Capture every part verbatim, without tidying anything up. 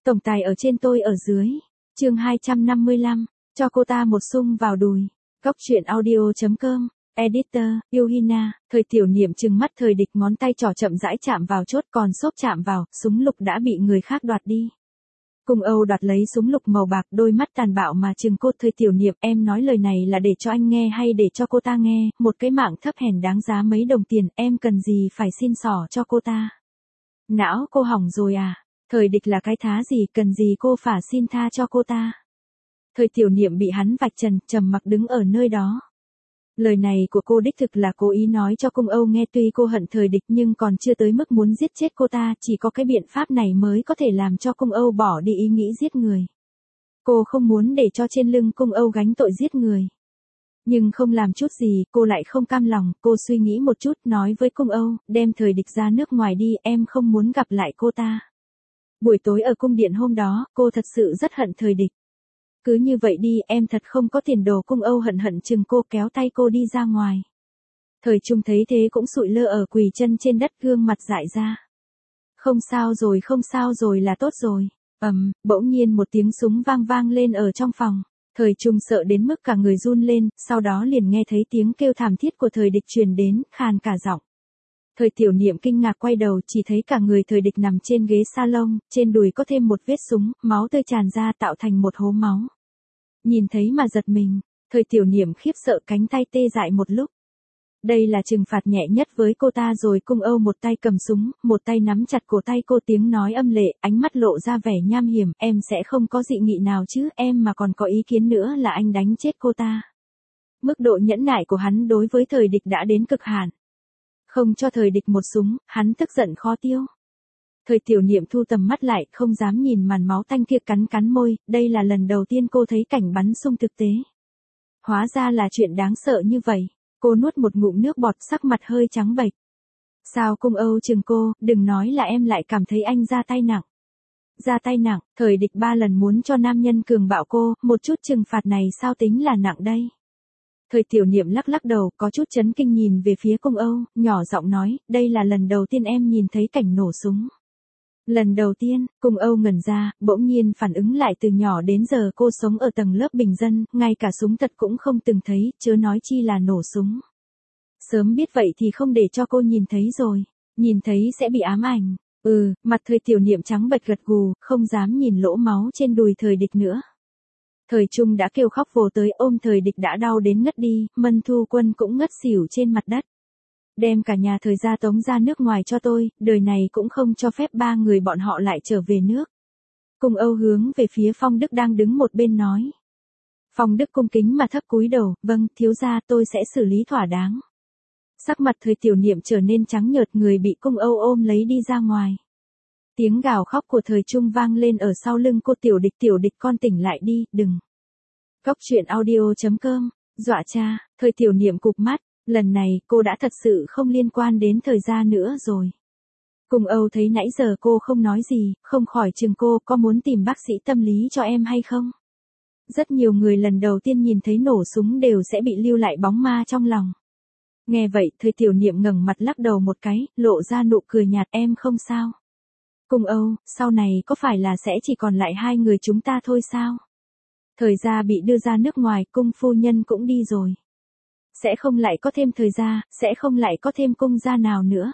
Tổng tài ở trên tôi ở dưới. Chương hai trăm năm mươi lăm, cho cô ta một sung vào đùi. Góc truyện audio chấm com. Editor, Yuhina. Thời Tiểu Niệm trừng mắt Thời Địch, ngón tay trỏ chậm rãi chạm vào chốt, còn xốp chạm vào, súng lục đã bị người khác đoạt đi. Cung Âu đoạt lấy súng lục màu bạc, đôi mắt tàn bạo mà trừng cô. Thời Tiểu Niệm, em nói lời này là để cho anh nghe hay để cho cô ta nghe? Một cái mạng thấp hèn đáng giá mấy đồng tiền, em cần gì phải xin xỏ cho cô ta? Não cô hỏng rồi à? Thời Địch là cái thá gì, cần gì cô phải xin tha cho cô ta? Thời Tiểu Niệm bị hắn vạch trần, trầm mặc đứng ở nơi đó. Lời này của cô đích thực là cố ý nói cho Cung Âu nghe, tuy cô hận Thời Địch nhưng còn chưa tới mức muốn giết chết cô ta, chỉ có cái biện pháp này mới có thể làm cho Cung Âu bỏ đi ý nghĩ giết người. Cô không muốn để cho trên lưng Cung Âu gánh tội giết người. Nhưng không làm chút gì, cô lại không cam lòng, cô suy nghĩ một chút, nói với Cung Âu, đem Thời Địch ra nước ngoài đi, em không muốn gặp lại cô ta. Buổi tối ở cung điện hôm đó, cô thật sự rất hận Thời Địch. Cứ như vậy đi, em thật không có tiền đồ. Cung Âu hận hận chừng cô, kéo tay cô đi ra ngoài. Thời Trung thấy thế cũng sụi lơ ở quỳ chân trên đất, gương mặt dại ra. Không sao rồi, không sao rồi là tốt rồi. Ầm, bỗng nhiên một tiếng súng vang vang lên ở trong phòng. Thời Trung sợ đến mức cả người run lên, sau đó liền nghe thấy tiếng kêu thảm thiết của Thời Địch truyền đến, khàn cả giọng. Thời Tiểu Niệm kinh ngạc quay đầu, chỉ thấy cả người Thời Địch nằm trên ghế salon, trên đùi có thêm một vết súng, máu tươi tràn ra tạo thành một hố máu. Nhìn thấy mà giật mình, Thời Tiểu Niệm khiếp sợ, cánh tay tê dại một lúc. Đây là trừng phạt nhẹ nhất với cô ta rồi. Cung Âu một tay cầm súng, một tay nắm chặt cổ tay cô, tiếng nói âm lệ, ánh mắt lộ ra vẻ nham hiểm, em sẽ không có dị nghị nào chứ, em mà còn có ý kiến nữa là anh đánh chết cô ta. Mức độ nhẫn nại của hắn đối với Thời Địch đã đến cực hạn. Không cho Thời Địch một súng, hắn tức giận khó tiêu. Thời Tiểu Niệm thu tầm mắt lại, không dám nhìn màn máu tanh kia, cắn cắn môi, đây là lần đầu tiên cô thấy cảnh bắn sung thực tế. Hóa ra là chuyện đáng sợ như vậy. Cô nuốt một ngụm nước bọt, sắc mặt hơi trắng bệch. Sao? Cung Âu chừng cô, đừng nói là em lại cảm thấy anh ra tay nặng. Ra tay nặng, Thời Địch ba lần muốn cho nam nhân cường bạo cô, một chút trừng phạt này sao tính là nặng đây? Thời Tiểu Niệm lắc lắc đầu, có chút chấn kinh nhìn về phía Cung Âu, nhỏ giọng nói, đây là lần đầu tiên em nhìn thấy cảnh nổ súng. Lần đầu tiên. Cung Âu ngẩn ra, bỗng nhiên phản ứng lại, từ nhỏ đến giờ cô sống ở tầng lớp bình dân, ngay cả súng thật cũng không từng thấy, chớ nói chi là nổ súng. Sớm biết vậy thì không để cho cô nhìn thấy rồi, nhìn thấy sẽ bị ám ảnh. Ừ, mặt Thời Tiểu Niệm trắng bệch gật gù, không dám nhìn lỗ máu trên đùi Thời Địch nữa. Thời Trung đã kêu khóc vồ tới, ôm Thời Địch đã đau đến ngất đi, Mân Thu Quân cũng ngất xỉu trên mặt đất. Đem cả nhà Thời gia tống ra nước ngoài cho tôi, đời này cũng không cho phép ba người bọn họ lại trở về nước. Cung Âu hướng về phía Phong Đức đang đứng một bên nói. Phong Đức cung kính mà thấp cúi đầu, vâng, thiếu gia, tôi sẽ xử lý thỏa đáng. Sắc mặt Thời Tiểu Niệm trở nên trắng nhợt, người bị Cung Âu ôm lấy đi ra ngoài. Tiếng gào khóc của Thời Trung vang lên ở sau lưng cô. Tiểu Địch, Tiểu Địch con tỉnh lại đi, đừng. Góc truyện audio chấm com. Dọa cha. Thời Tiểu Niệm cụp mắt, lần này cô đã thật sự không liên quan đến Thời gia nữa rồi. Cung Âu thấy nãy giờ cô không nói gì, không khỏi chừng cô, có muốn tìm bác sĩ tâm lý cho em hay không? Rất nhiều người lần đầu tiên nhìn thấy nổ súng đều sẽ bị lưu lại bóng ma trong lòng. Nghe vậy, Thời Tiểu Niệm ngẩng mặt lắc đầu một cái, lộ ra nụ cười nhạt, em không sao. Cung Âu, sau này có phải là sẽ chỉ còn lại hai người chúng ta thôi sao? Thời gia bị đưa ra nước ngoài, cung phu nhân cũng đi rồi. Sẽ không lại có thêm Thời gia, sẽ không lại có thêm cung gia nào nữa.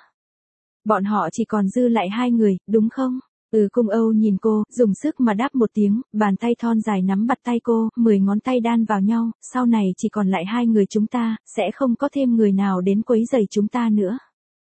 Bọn họ chỉ còn dư lại hai người, đúng không? Ừ. Cung Âu nhìn cô, dùng sức mà đáp một tiếng, bàn tay thon dài nắm bắt tay cô, mười ngón tay đan vào nhau, sau này chỉ còn lại hai người chúng ta, sẽ không có thêm người nào đến quấy rầy chúng ta nữa.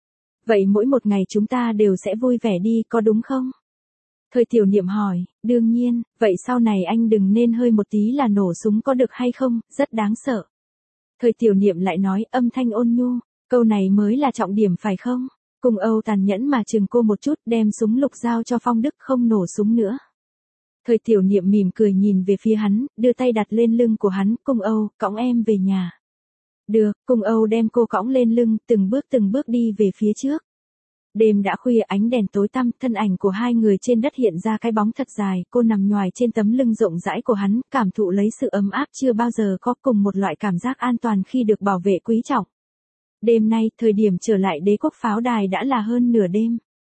Vậy mỗi một ngày chúng ta đều sẽ vui vẻ đi, có đúng không? Thời Tiểu Niệm hỏi, đương nhiên, vậy sau này anh đừng nên hơi một tí là nổ súng có được hay không, rất đáng sợ. Thời Tiểu Niệm lại nói, âm thanh ôn nhu, câu này mới là trọng điểm phải không? Cung Âu tàn nhẫn mà chừng cô một chút, đem súng lục giao cho Phong Đức, không nổ súng nữa. Thời Tiểu Niệm mỉm cười nhìn về phía hắn, đưa tay đặt lên lưng của hắn, Cung Âu, cõng em về nhà. Được. Cung Âu đem cô cõng lên lưng, từng bước từng bước đi về phía trước. Đêm đã khuya, ánh đèn tối tăm, thân ảnh của hai người trên đất hiện ra cái bóng thật dài, cô nằm nhoài trên tấm lưng rộng rãi của hắn, cảm thụ lấy sự ấm áp chưa bao giờ có, cùng một loại cảm giác an toàn khi được bảo vệ quý trọng. Đêm nay, thời điểm trở lại Đế Quốc Pháo Đài đã là hơn nửa đêm.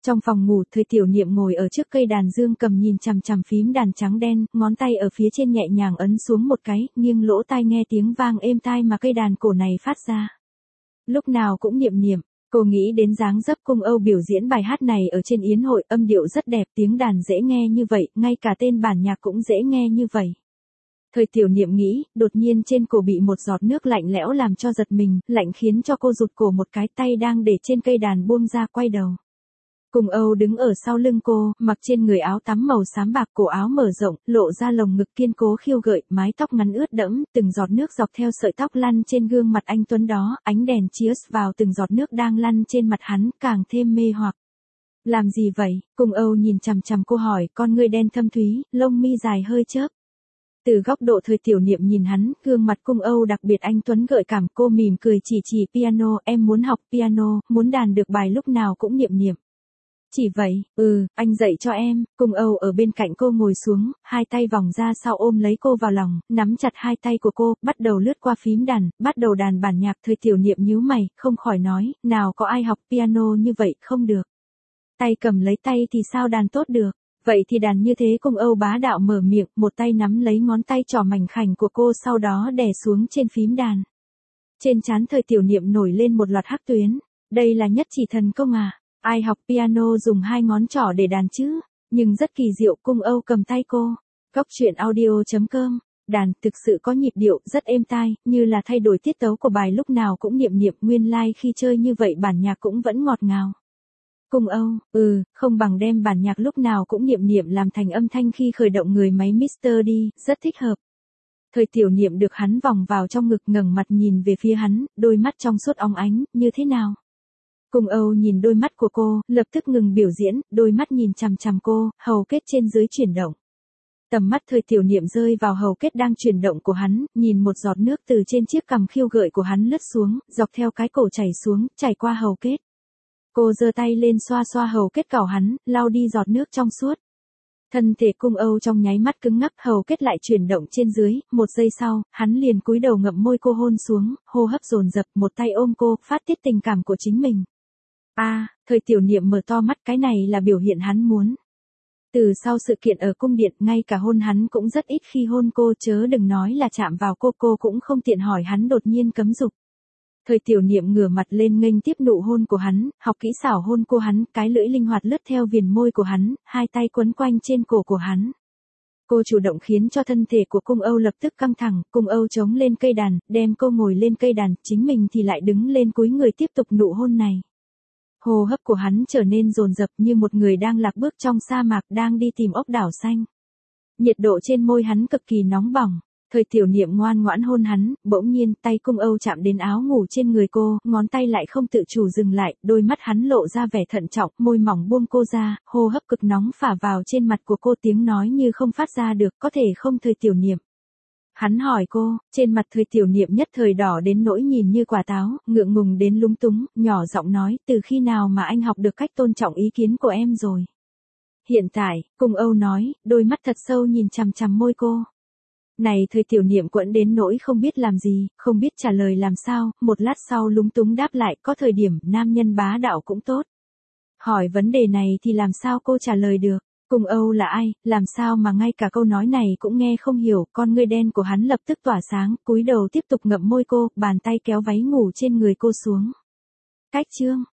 Trong phòng ngủ, Thời Tiểu Niệm ngồi ở trước cây đàn dương cầm nhìn chằm chằm phím đàn trắng đen, ngón tay ở phía trên nhẹ nhàng ấn xuống một cái, nghiêng lỗ tai nghe tiếng vang êm tai mà cây đàn cổ này phát ra. Lúc nào cũng niệm niệm, cô nghĩ đến dáng dấp Cung Âu biểu diễn bài hát này ở trên yến hội, âm điệu rất đẹp, tiếng đàn dễ nghe như vậy, ngay cả tên bản nhạc cũng dễ nghe như vậy. Thời Tiểu Niệm nghĩ, đột nhiên trên cổ bị một giọt nước lạnh lẽo làm cho giật mình, lạnh khiến cho cô rụt cổ một cái, tay đang để trên cây đàn buông ra, quay đầu. Cung Âu đứng ở sau lưng cô, mặc trên người áo tắm màu xám bạc, cổ áo mở rộng, lộ ra lồng ngực kiên cố khiêu gợi, mái tóc ngắn ướt đẫm, từng giọt nước dọc theo sợi tóc lăn trên gương mặt anh tuấn đó, ánh đèn chiếu vào từng giọt nước đang lăn trên mặt hắn, càng thêm mê hoặc. Làm gì vậy? Cung Âu nhìn chằm chằm cô hỏi, con ngươi đen thâm thúy, lông mi dài hơi chớp. Từ góc độ Thời Tiểu Niệm nhìn hắn, gương mặt Cung Âu đặc biệt anh tuấn gợi cảm, cô mỉm cười chỉ chỉ piano, em muốn học piano, muốn đàn được bài lúc nào cũng niệm niệm. Chỉ vậy, ừ, anh dạy cho em. Cung Âu ở bên cạnh cô ngồi xuống, hai tay vòng ra sau ôm lấy cô vào lòng, nắm chặt hai tay của cô, bắt đầu lướt qua phím đàn, bắt đầu đàn bản nhạc. Thời Tiểu Niệm nhíu mày, không khỏi nói, nào có ai học piano như vậy, không được. Tay cầm lấy tay thì sao đàn tốt được, vậy thì đàn như thế. Cung Âu bá đạo mở miệng, một tay nắm lấy ngón tay trỏ mảnh khảnh của cô, sau đó đè xuống trên phím đàn. Trên trán Thời Tiểu Niệm nổi lên một loạt hắc tuyến, đây là nhất chỉ thần công à? Ai học piano dùng hai ngón trỏ để đàn chứ? Nhưng rất kỳ diệu. Cung Âu cầm tay cô. Góc truyện audio chấm com. Đàn thực sự có nhịp điệu rất êm tai, như là thay đổi tiết tấu của bài lúc nào cũng niệm niệm, nguyên lai like khi chơi như vậy bản nhạc cũng vẫn ngọt ngào. Cung Âu, ừ, không bằng đem bản nhạc lúc nào cũng niệm niệm làm thành âm thanh khi khởi động người máy Mister đi, rất thích hợp. Thời Tiểu Niệm được hắn vòng vào trong ngực, ngẩng mặt nhìn về phía hắn, đôi mắt trong suốt óng ánh, như thế nào? Cung Âu nhìn đôi mắt của cô, lập tức ngừng biểu diễn, đôi mắt nhìn chằm chằm cô, hầu kết trên dưới chuyển động. Tầm mắt Thời Tiểu Niệm rơi vào hầu kết đang chuyển động của hắn, nhìn một giọt nước từ trên chiếc cằm khiêu gợi của hắn lướt xuống, dọc theo cái cổ chảy xuống, chảy qua hầu kết. Cô giơ tay lên xoa xoa hầu kết cào hắn, lau đi giọt nước trong suốt. Thân thể Cung Âu trong nháy mắt cứng ngắc, hầu kết lại chuyển động trên dưới, một giây sau, hắn liền cúi đầu ngậm môi cô hôn xuống, hô hấp dồn dập, một tay ôm cô, phát tiết tình cảm của chính mình. A, à, Thời Tiểu Niệm mở to mắt, cái này là biểu hiện hắn muốn. Từ sau sự kiện ở cung điện, ngay cả hôn hắn cũng rất ít khi hôn cô, chớ đừng nói là chạm vào cô, cô cũng không tiện hỏi hắn đột nhiên cấm dục. Thời Tiểu Niệm ngửa mặt lên nghênh tiếp nụ hôn của hắn, học kỹ xảo hôn cô hắn, cái lưỡi linh hoạt lướt theo viền môi của hắn, hai tay quấn quanh trên cổ của hắn. Cô chủ động khiến cho thân thể của Cung Âu lập tức căng thẳng, Cung Âu chống lên cây đàn, đem cô ngồi lên cây đàn, chính mình thì lại đứng lên cúi người tiếp tục nụ hôn này. Hô hấp của hắn trở nên dồn dập như một người đang lạc bước trong sa mạc, đang đi tìm ốc đảo xanh. Nhiệt độ trên môi hắn cực kỳ nóng bỏng. Thời Tiểu Niệm ngoan ngoãn hôn hắn, bỗng nhiên tay Cung Âu chạm đến áo ngủ trên người cô, ngón tay lại không tự chủ dừng lại, đôi mắt hắn lộ ra vẻ thận trọng, môi mỏng buông cô ra, hô hấp cực nóng phả vào trên mặt của cô, tiếng nói như không phát ra được, có thể không Thời Tiểu Niệm? Hắn hỏi cô, trên mặt Thời Tiểu Niệm nhất thời đỏ đến nỗi nhìn như quả táo, ngượng ngùng đến lúng túng, nhỏ giọng nói, từ khi nào mà anh học được cách tôn trọng ý kiến của em rồi? Hiện tại, Cung Âu nói, đôi mắt thật sâu nhìn chằm chằm môi cô. Này Thời Tiểu Niệm quẫn đến nỗi không biết làm gì, không biết trả lời làm sao, một lát sau lúng túng đáp lại, có thời điểm, nam nhân bá đạo cũng tốt. Hỏi vấn đề này thì làm sao cô trả lời được? Cung Âu là ai, làm sao mà ngay cả câu nói này cũng nghe không hiểu, con ngươi đen của hắn lập tức tỏa sáng, cúi đầu tiếp tục ngậm môi cô, bàn tay kéo váy ngủ trên người cô xuống. Cách chương